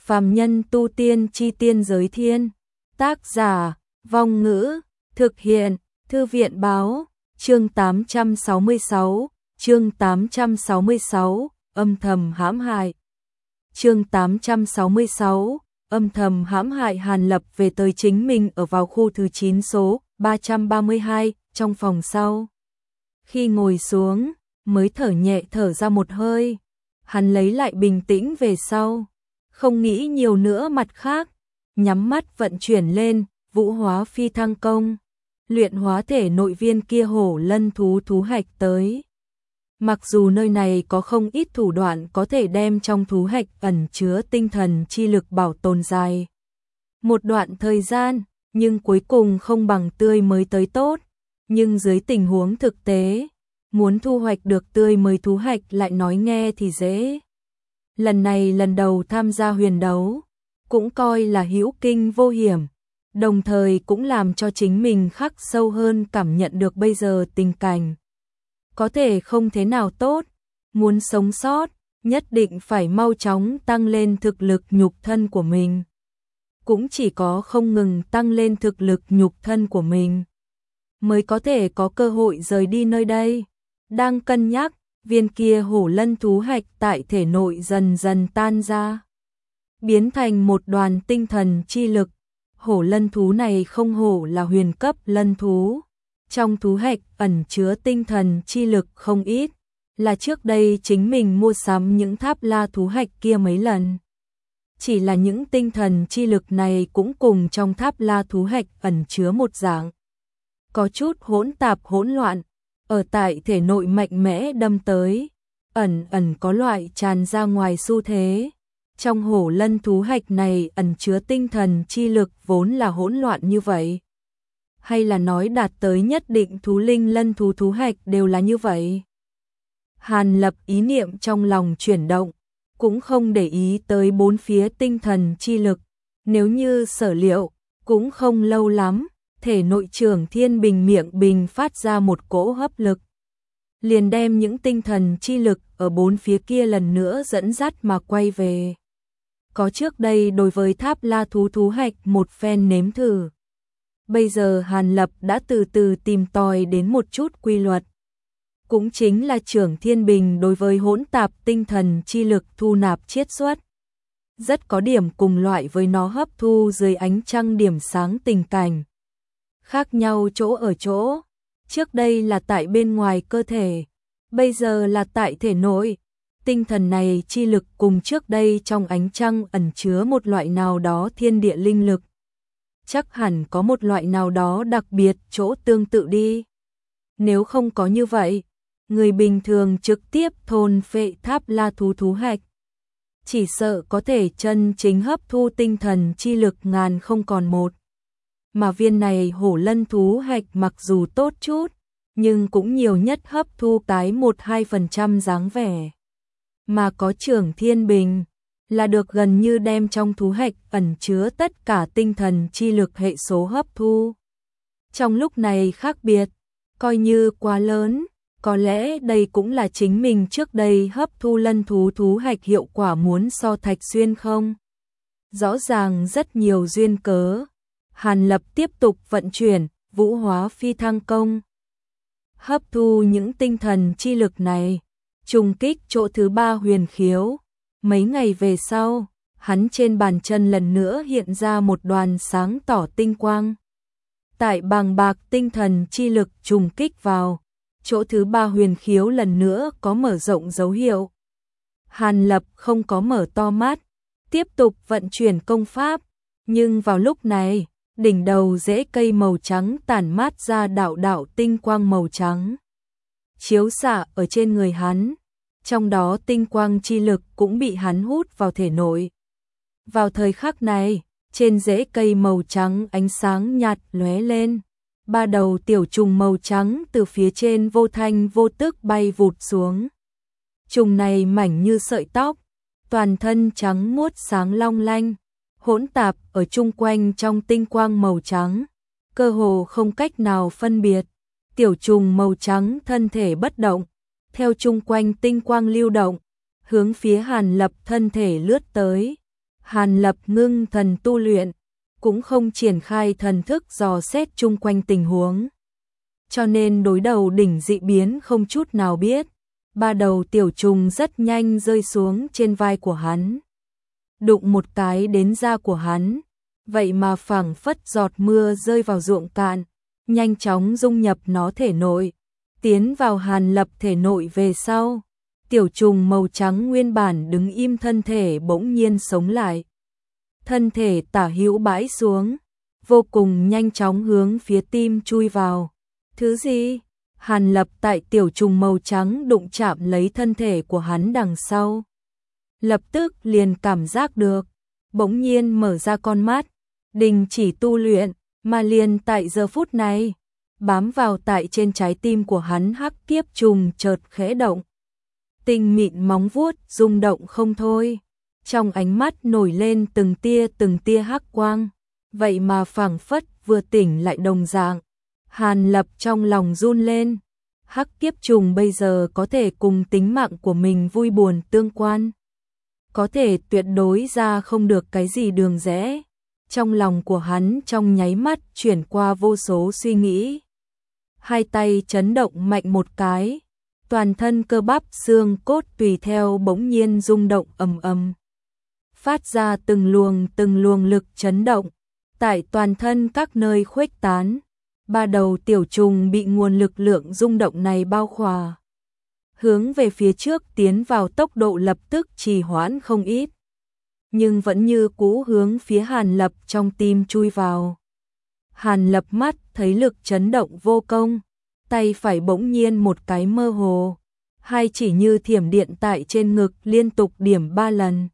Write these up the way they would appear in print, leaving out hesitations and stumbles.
Phàm nhân tu tiên chi tiên giới thiên. Tác giả, Vong Ngữ, thực hiện, Thư viện Báo, chương 866, chương 866, âm thầm hãm hại. Chương 866, âm thầm hãm hại. Hàn Lập về tới chính mình ở vào khu thứ 9 số 332, trong phòng sau. Khi ngồi xuống, mới thở nhẹ thở ra một hơi. Hắn lấy lại bình tĩnh về sau, không nghĩ nhiều nữa. Mặt khác, nhắm mắt vận chuyển lên Vũ Hóa Phi Thăng Công, luyện hóa thể nội viên kia hổ lân thú thú hạch tới. Mặc dù nơi này có không ít thủ đoạn có thể đem trong thú hạch ẩn chứa tinh thần chi lực bảo tồn dài một đoạn thời gian, nhưng cuối cùng không bằng tươi mới tới tốt. Nhưng dưới tình huống thực tế, muốn thu hoạch được tươi mới thú hạch lại nói nghe thì dễ. Lần này lần đầu tham gia huyền đấu, cũng coi là hữu kinh vô hiểm, đồng thời cũng làm cho chính mình khắc sâu hơn cảm nhận được bây giờ tình cảnh có thể không thế nào tốt. Muốn sống sót, nhất định phải mau chóng tăng lên thực lực nhục thân của mình. Cũng chỉ có không ngừng tăng lên thực lực nhục thân của mình, mới có thể có cơ hội rời đi nơi đây. Đang cân nhắc, viên kia hổ lân thú hạch tại thể nội dần dần tan ra, biến thành một đoàn tinh thần chi lực. Hổ lân thú này không hổ là huyền cấp lân thú, trong thú hạch ẩn chứa tinh thần chi lực không ít, là trước đây chính mình mua sắm những tháp la thú hạch kia mấy lần. Chỉ là những tinh thần chi lực này cũng cùng trong tháp la thú hạch ẩn chứa một dạng, có chút hỗn tạp hỗn loạn, ở tại thể nội mạnh mẽ đâm tới, ẩn ẩn có loại tràn ra ngoài xu thế. Trong hổ lân thú hạch này ẩn chứa tinh thần chi lực vốn là hỗn loạn như vậy, hay là nói đạt tới nhất định thú linh lân thú thú hạch đều là như vậy? Hàn Lập ý niệm trong lòng chuyển động, cũng không để ý tới bốn phía tinh thần chi lực. Nếu như sở liệu, cũng không lâu lắm, thể nội trưởng thiên bình miệng bình phát ra một cỗ hấp lực, liền đem những tinh thần chi lực ở bốn phía kia lần nữa dẫn dắt mà quay về. Có trước đây đối với tháp la thú thú hạch một phen nếm thử, bây giờ Hàn Lập đã từ từ tìm tòi đến một chút quy luật. Cũng chính là trưởng thiên bình đối với hỗn tạp tinh thần chi lực thu nạp chiết xuất, rất có điểm cùng loại với nó hấp thu dưới ánh trăng điểm sáng tình cảnh. Khác nhau chỗ ở chỗ, trước đây là tại bên ngoài cơ thể, bây giờ là tại thể nội. Tinh thần này chi lực cùng trước đây trong ánh trăng ẩn chứa một loại nào đó thiên địa linh lực. Chắc hẳn có một loại nào đó đặc biệt chỗ tương tự đi. Nếu không có như vậy, người bình thường trực tiếp thôn phệ tháp la thú thú hạch, chỉ sợ có thể chân chính hấp thu tinh thần chi lực ngàn không còn một. Mà viên này hổ lân thú hạch mặc dù tốt chút, nhưng cũng nhiều nhất hấp thu cái 1-2% dáng vẻ. Mà có trưởng thiên bình, là được gần như đem trong thú hạch ẩn chứa tất cả tinh thần chi lực hệ số hấp thu. Trong lúc này khác biệt, coi như quá lớn, có lẽ đây cũng là chính mình trước đây hấp thu lân thú thú hạch hiệu quả muốn so Thạch Xuyên không? Rõ ràng rất nhiều duyên cớ. Hàn Lập tiếp tục vận chuyển Vũ Hóa Phi Thăng Công, hấp thu những tinh thần chi lực này, trùng kích chỗ thứ 3 huyền khiếu. Mấy ngày về sau, hắn trên bàn chân lần nữa hiện ra một đoàn sáng tỏ tinh quang. Tại bàng bạc tinh thần chi lực trùng kích vào, chỗ thứ 3 huyền khiếu lần nữa có mở rộng dấu hiệu. Hàn Lập không có mở to mắt, tiếp tục vận chuyển công pháp, nhưng vào lúc này, đỉnh đầu rễ cây màu trắng tản mát ra đạo đạo tinh quang màu trắng, chiếu xạ ở trên người hắn, trong đó tinh quang chi lực cũng bị hắn hút vào thể nội. Vào thời khắc này, trên rễ cây màu trắng ánh sáng nhạt lóe lên, 3 đầu tiểu trùng màu trắng từ phía trên vô thanh vô tức bay vụt xuống. Trùng này mảnh như sợi tóc, toàn thân trắng muốt sáng long lanh, hỗn tạp ở chung quanh trong tinh quang màu trắng, cơ hồ không cách nào phân biệt. Tiểu trùng màu trắng thân thể bất động, theo chung quanh tinh quang lưu động, hướng phía Hàn Lập thân thể lướt tới. Hàn Lập ngưng thần tu luyện, cũng không triển khai thần thức dò xét chung quanh tình huống. Cho nên đối đầu đỉnh dị biến không chút nào biết. Ba đầu tiểu trùng rất nhanh rơi xuống trên vai của hắn. Đụng một cái đến da của hắn. Vậy mà phảng phất giọt mưa rơi vào ruộng cạn, nhanh chóng dung nhập nó thể nội, tiến vào Hàn Lập thể nội về sau. Tiểu trùng màu trắng nguyên bản đứng im thân thể bỗng nhiên sống lại. Thân thể tả hữu bãi xuống, vô cùng nhanh chóng hướng phía tim chui vào. Thứ gì? Hàn Lập tại tiểu trùng màu trắng đụng chạm lấy thân thể của hắn đằng sau. Lập tức liền cảm giác được, bỗng nhiên mở ra con mắt, đình chỉ tu luyện, mà liền tại giờ phút này, bám vào tại trên trái tim của hắn hắc kiếp trùng chợt khẽ động. Tinh mịn móng vuốt rung động không thôi, trong ánh mắt nổi lên từng tia hắc quang, vậy mà phảng phất vừa tỉnh lại đồng dạng. Hàn Lập trong lòng run lên, hắc kiếp trùng bây giờ có thể cùng tính mạng của mình vui buồn tương quan. Có thể tuyệt đối ra không được cái gì đường rẽ. Trong lòng của hắn trong nháy mắt chuyển qua vô số suy nghĩ. Hai tay chấn động mạnh một cái, toàn thân cơ bắp xương cốt tùy theo bỗng nhiên rung động ầm ầm, phát ra từng luồng lực chấn động, tại toàn thân các nơi khuếch tán. Ba đầu tiểu trùng bị nguồn lực lượng rung động này bao khỏa, hướng về phía trước tiến vào, tốc độ lập tức trì hoãn không ít, nhưng vẫn như cũ hướng phía Hàn Lập trong tim chui vào. Hàn Lập mắt thấy lực chấn động vô công, tay phải bỗng nhiên một cái mơ hồ, hai chỉ như thiểm điện tại trên ngực liên tục điểm 3 lần.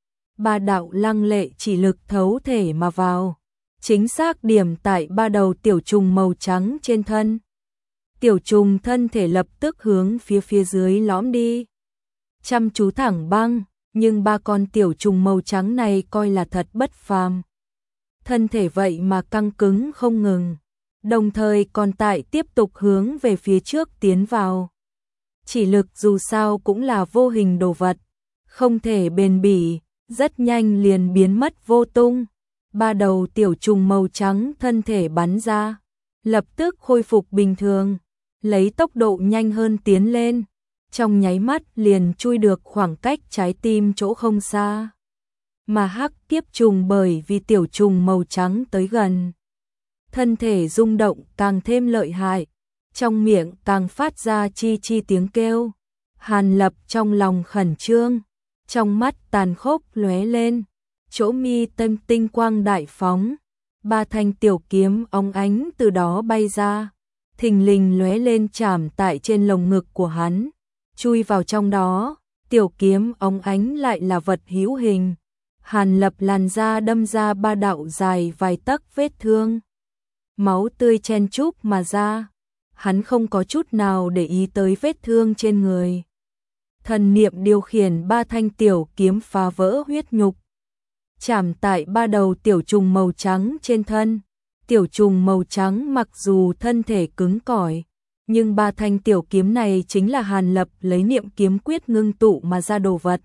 Ba đạo lăng lệ chỉ lực thấu thể mà vào, chính xác điểm tại ba đầu tiểu trùng màu trắng trên thân. Tiểu trùng thân thể lập tức hướng phía dưới lõm đi, chăm chú thẳng băng, nhưng ba con tiểu trùng màu trắng này coi là thật bất phàm. Thân thể vậy mà căng cứng không ngừng, đồng thời còn tại tiếp tục hướng về phía trước tiến vào. Chỉ lực dù sao cũng là vô hình đồ vật, không thể bền bỉ, rất nhanh liền biến mất vô tung. Ba đầu tiểu trùng màu trắng thân thể bắn ra, lập tức khôi phục bình thường, lấy tốc độ nhanh hơn tiến lên, trong nháy mắt liền chui được khoảng cách trái tim chỗ không xa. Mà hắc kiếp trùng bởi vì tiểu trùng màu trắng tới gần, thân thể rung động càng thêm lợi hại, trong miệng càng phát ra chi chi tiếng kêu. Hàn Lập trong lòng khẩn trương, trong mắt tàn khốc lóe lên, chỗ mi tâm tinh quang đại phóng, ba thanh tiểu kiếm óng ánh từ đó bay ra, thình lình lóe lên chạm tại trên lồng ngực của hắn, chui vào trong đó. Tiểu kiếm óng ánh lại là vật hữu hình. Hàn Lập làn da đâm ra ba đạo dài vài tấc vết thương, máu tươi chen chúc mà ra. Hắn không có chút nào để ý tới vết thương trên người, thần niệm điều khiển ba thanh tiểu kiếm phá vỡ huyết nhục, chạm tại ba đầu tiểu trùng màu trắng trên thân. Tiểu trùng màu trắng mặc dù thân thể cứng cỏi, nhưng ba thanh tiểu kiếm này chính là Hàn Lập lấy niệm kiếm quyết ngưng tụ mà ra đồ vật,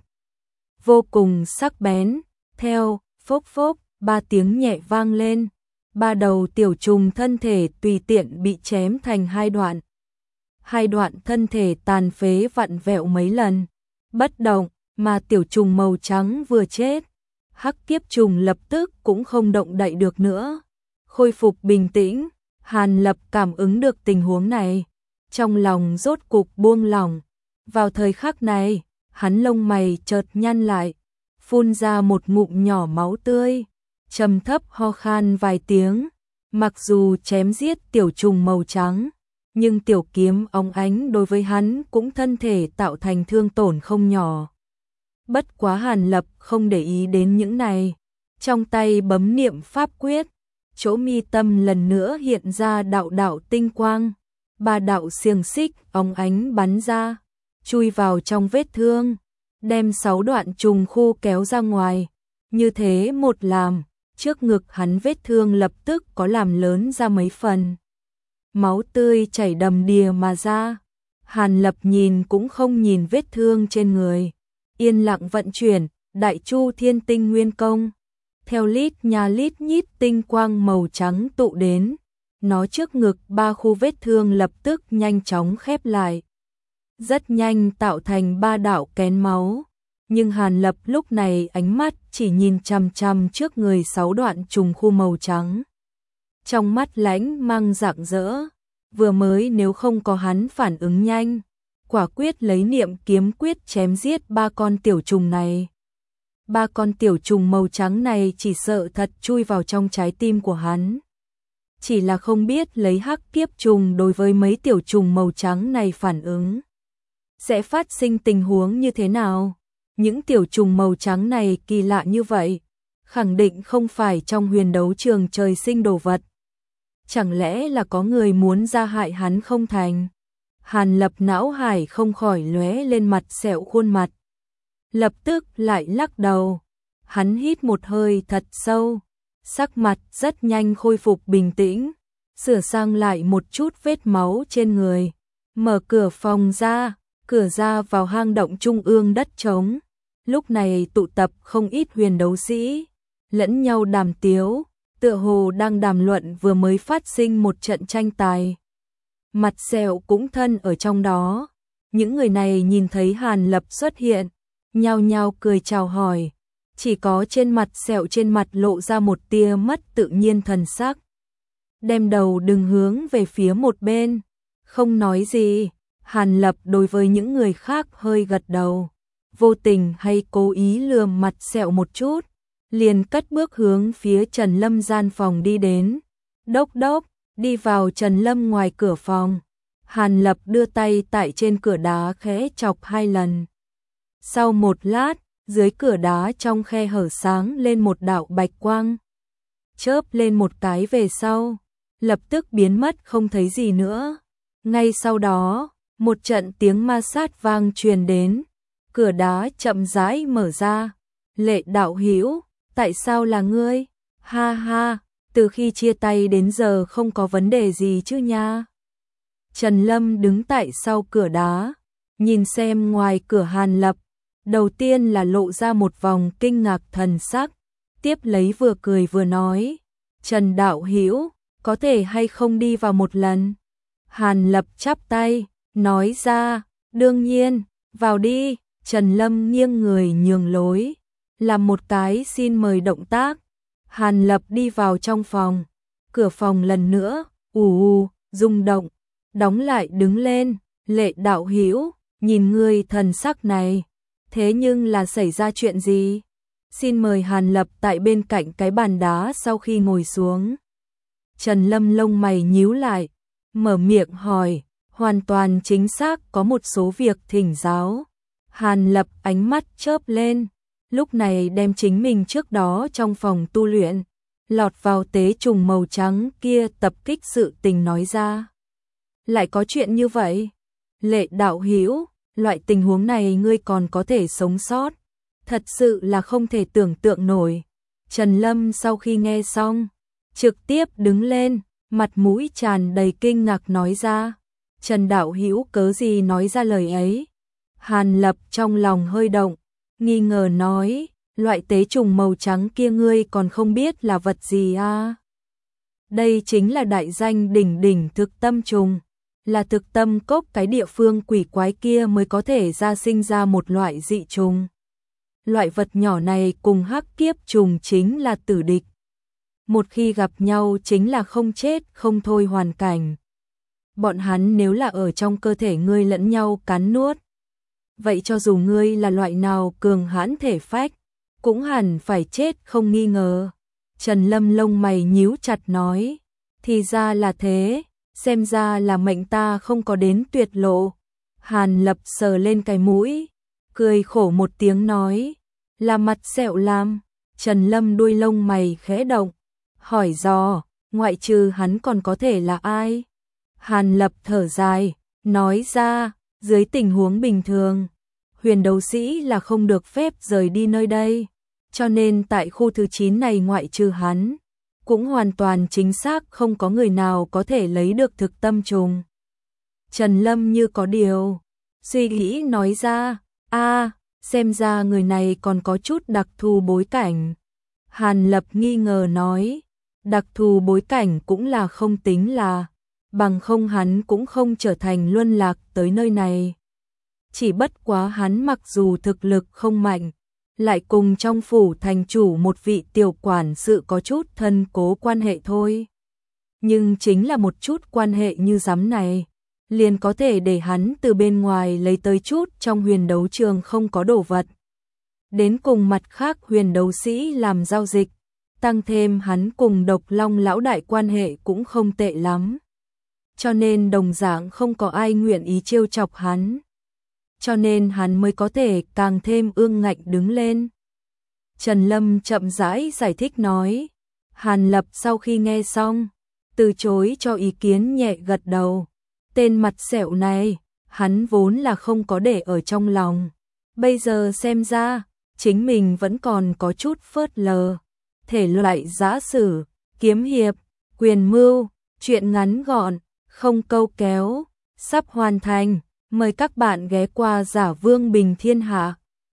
vô cùng sắc bén. Theo phốc phốc, ba tiếng nhẹ vang lên, ba đầu tiểu trùng thân thể tùy tiện bị chém thành hai đoạn. Hai đoạn thân thể tàn phế vặn vẹo mấy lần, bất động, mà tiểu trùng màu trắng vừa chết, hắc kiếp trùng lập tức cũng không động đậy được nữa, khôi phục bình tĩnh. Hàn Lập cảm ứng được tình huống này, trong lòng rốt cục buông lỏng. Vào thời khắc này, hắn lông mày chợt nhăn lại, phun ra một ngụm nhỏ máu tươi, trầm thấp ho khan vài tiếng. Mặc dù chém giết tiểu trùng màu trắng, nhưng tiểu kiếm óng ánh đối với hắn cũng thân thể tạo thành thương tổn không nhỏ. Bất quá Hàn Lập không để ý đến những này, trong tay bấm niệm pháp quyết, chỗ mi tâm lần nữa hiện ra đạo đạo tinh quang, ba đạo xiềng xích óng ánh bắn ra, chui vào trong vết thương, đem 6 đoạn trùng khu kéo ra ngoài. Như thế một làm, trước ngực hắn vết thương lập tức có làm lớn ra mấy phần, máu tươi chảy đầm đìa mà ra. Hàn Lập nhìn cũng không nhìn vết thương trên người, yên lặng vận chuyển, Đại Chu Thiên Tinh Nguyên Công. Theo lít nhít tinh quang màu trắng tụ đến, nó trước ngực 3 khu vết thương lập tức nhanh chóng khép lại. Rất nhanh tạo thành 3 đạo kén máu, nhưng Hàn Lập lúc này ánh mắt chỉ nhìn chằm chằm trước người 6 đoạn trùng khu màu trắng. Trong mắt lãnh mang rạng rỡ, vừa mới nếu không có hắn phản ứng nhanh, quả quyết lấy niệm kiếm quyết chém giết 3 con tiểu trùng này. 3 con tiểu trùng màu trắng này chỉ sợ thật chui vào trong trái tim của hắn. Chỉ là không biết lấy hắc kiếp trùng đối với mấy tiểu trùng màu trắng này phản ứng sẽ phát sinh tình huống như thế nào. Những tiểu trùng màu trắng này kỳ lạ như vậy, khẳng định không phải trong huyền đấu trường trời sinh đồ vật. Chẳng lẽ là có người muốn ra hại hắn không thành? Hàn Lập não hải không khỏi lóe lên mặt sẹo khuôn mặt. Lập tức lại lắc đầu. Hắn hít một hơi thật sâu, sắc mặt rất nhanh khôi phục bình tĩnh, sửa sang lại một chút vết máu trên người, mở cửa phòng ra, cửa ra vào hang động trung ương đất trống. Lúc này tụ tập không ít huyền đấu sĩ, lẫn nhau đàm tiếu, tựa hồ đang đàm luận vừa mới phát sinh một trận tranh tài. Mặt sẹo cũng thân ở trong đó. Những người này nhìn thấy Hàn Lập xuất hiện, nhao nhao cười chào hỏi. Chỉ có trên mặt sẹo trên mặt lộ ra một tia mất tự nhiên thần sắc. Đem đầu đừng hướng về phía một bên, không nói gì. Hàn Lập đối với những người khác hơi gật đầu, vô tình hay cố ý lườm mặt sẹo một chút, liền cất bước hướng phía Trần Lâm gian phòng đi đến. Đốc đốc, đi vào Trần Lâm ngoài cửa phòng. Hàn Lập đưa tay tại trên cửa đá khẽ chọc 2 lần. Sau một lát, dưới cửa đá trong khe hở sáng lên một đạo bạch quang. Chớp lên một cái về sau, lập tức biến mất không thấy gì nữa. Ngay sau đó, một trận tiếng ma sát vang truyền đến, cửa đá chậm rãi mở ra. Lệ đạo hữu, tại sao là ngươi? Ha ha, từ khi chia tay đến giờ không có vấn đề gì chứ nha. Trần Lâm đứng tại sau cửa đá, nhìn xem ngoài cửa Hàn Lập, đầu tiên là lộ ra một vòng kinh ngạc thần sắc, tiếp lấy vừa cười vừa nói, Trần đạo hữu, có thể hay không đi vào một lần? Hàn Lập chắp tay, nói ra, đương nhiên, vào đi. Trần Lâm nghiêng người nhường lối, làm một cái xin mời động tác. Hàn Lập đi vào trong phòng, cửa phòng lần nữa, rung động, đóng lại đứng lên. Lệ đạo hữu, nhìn ngươi thần sắc này, thế nhưng là xảy ra chuyện gì? Xin mời. Hàn Lập tại bên cạnh cái bàn đá sau khi ngồi xuống. Trần Lâm lông mày nhíu lại, mở miệng hỏi, hoàn toàn chính xác có một số việc thỉnh giáo. Hàn Lập ánh mắt chớp lên, lúc này đem chính mình trước đó trong phòng tu luyện, lọt vào tế trùng màu trắng kia tập kích sự tình nói ra. Lại có chuyện như vậy? Lệ đạo hữu, loại tình huống này ngươi còn có thể sống sót, thật sự là không thể tưởng tượng nổi. Trần Lâm sau khi nghe xong, trực tiếp đứng lên, mặt mũi tràn đầy kinh ngạc nói ra, Trần đạo hữu cớ gì nói ra lời ấy? Hàn Lập trong lòng hơi động, nghi ngờ nói, loại tế trùng màu trắng kia ngươi còn không biết là vật gì à? Đây chính là đại danh đỉnh đỉnh thực tâm trùng, là thực tâm cốc cái địa phương quỷ quái kia mới có thể ra sinh ra một loại dị trùng. Loại vật nhỏ này cùng hắc kiếp trùng chính là tử địch. Một khi gặp nhau chính là không chết không thôi hoàn cảnh. Bọn hắn nếu là ở trong cơ thể ngươi lẫn nhau cắn nuốt, vậy cho dù ngươi là loại nào cường hãn thể phách, cũng hẳn phải chết không nghi ngờ. Trần Lâm lông mày nhíu chặt nói, thì ra là thế, xem ra là mệnh ta không có đến tuyệt lộ. Hàn Lập sờ lên cái mũi, cười khổ một tiếng nói, là mặt sẹo làm. Trần Lâm đuôi lông mày khẽ động, hỏi dò, ngoại trừ hắn còn có thể là ai? Hàn Lập thở dài, nói ra, dưới tình huống bình thường, huyền đấu sĩ là không được phép rời đi nơi đây, cho nên tại khu thứ 9 này ngoại trừ hắn, cũng hoàn toàn chính xác không có người nào có thể lấy được thực tâm trùng. Trần Lâm như có điều suy nghĩ nói ra, xem ra người này còn có chút đặc thù bối cảnh. Hàn Lập nghi ngờ nói, đặc thù bối cảnh cũng là không tính là, bằng không hắn cũng không trở thành luân lạc tới nơi này. Chỉ bất quá hắn mặc dù thực lực không mạnh, lại cùng trong phủ thành chủ một vị tiểu quản sự có chút thân cố quan hệ thôi. Nhưng chính là một chút quan hệ như giám này, liền có thể để hắn từ bên ngoài lấy tới chút trong huyền đấu trường không có đồ vật. Đến cùng mặt khác huyền đấu sĩ làm giao dịch, tăng thêm hắn cùng Độc Long lão đại quan hệ cũng không tệ lắm. Cho nên đồng dạng không có ai nguyện ý trêu chọc hắn. Cho nên hắn mới có thể càng thêm ương ngạnh đứng lên. Trần Lâm chậm rãi giải thích nói. Hàn Lập sau khi nghe xong, từ chối cho ý kiến nhẹ gật đầu. Tên mặt sẹo này, hắn vốn là không có để ở trong lòng. Bây giờ xem ra, chính mình vẫn còn có chút phớt lờ. Thể loại giã sử, kiếm hiệp, quyền mưu, truyện ngắn gọn, không câu kéo, sắp hoàn thành. Mời các bạn ghé qua Giả Vương Bình Thiên Hạ.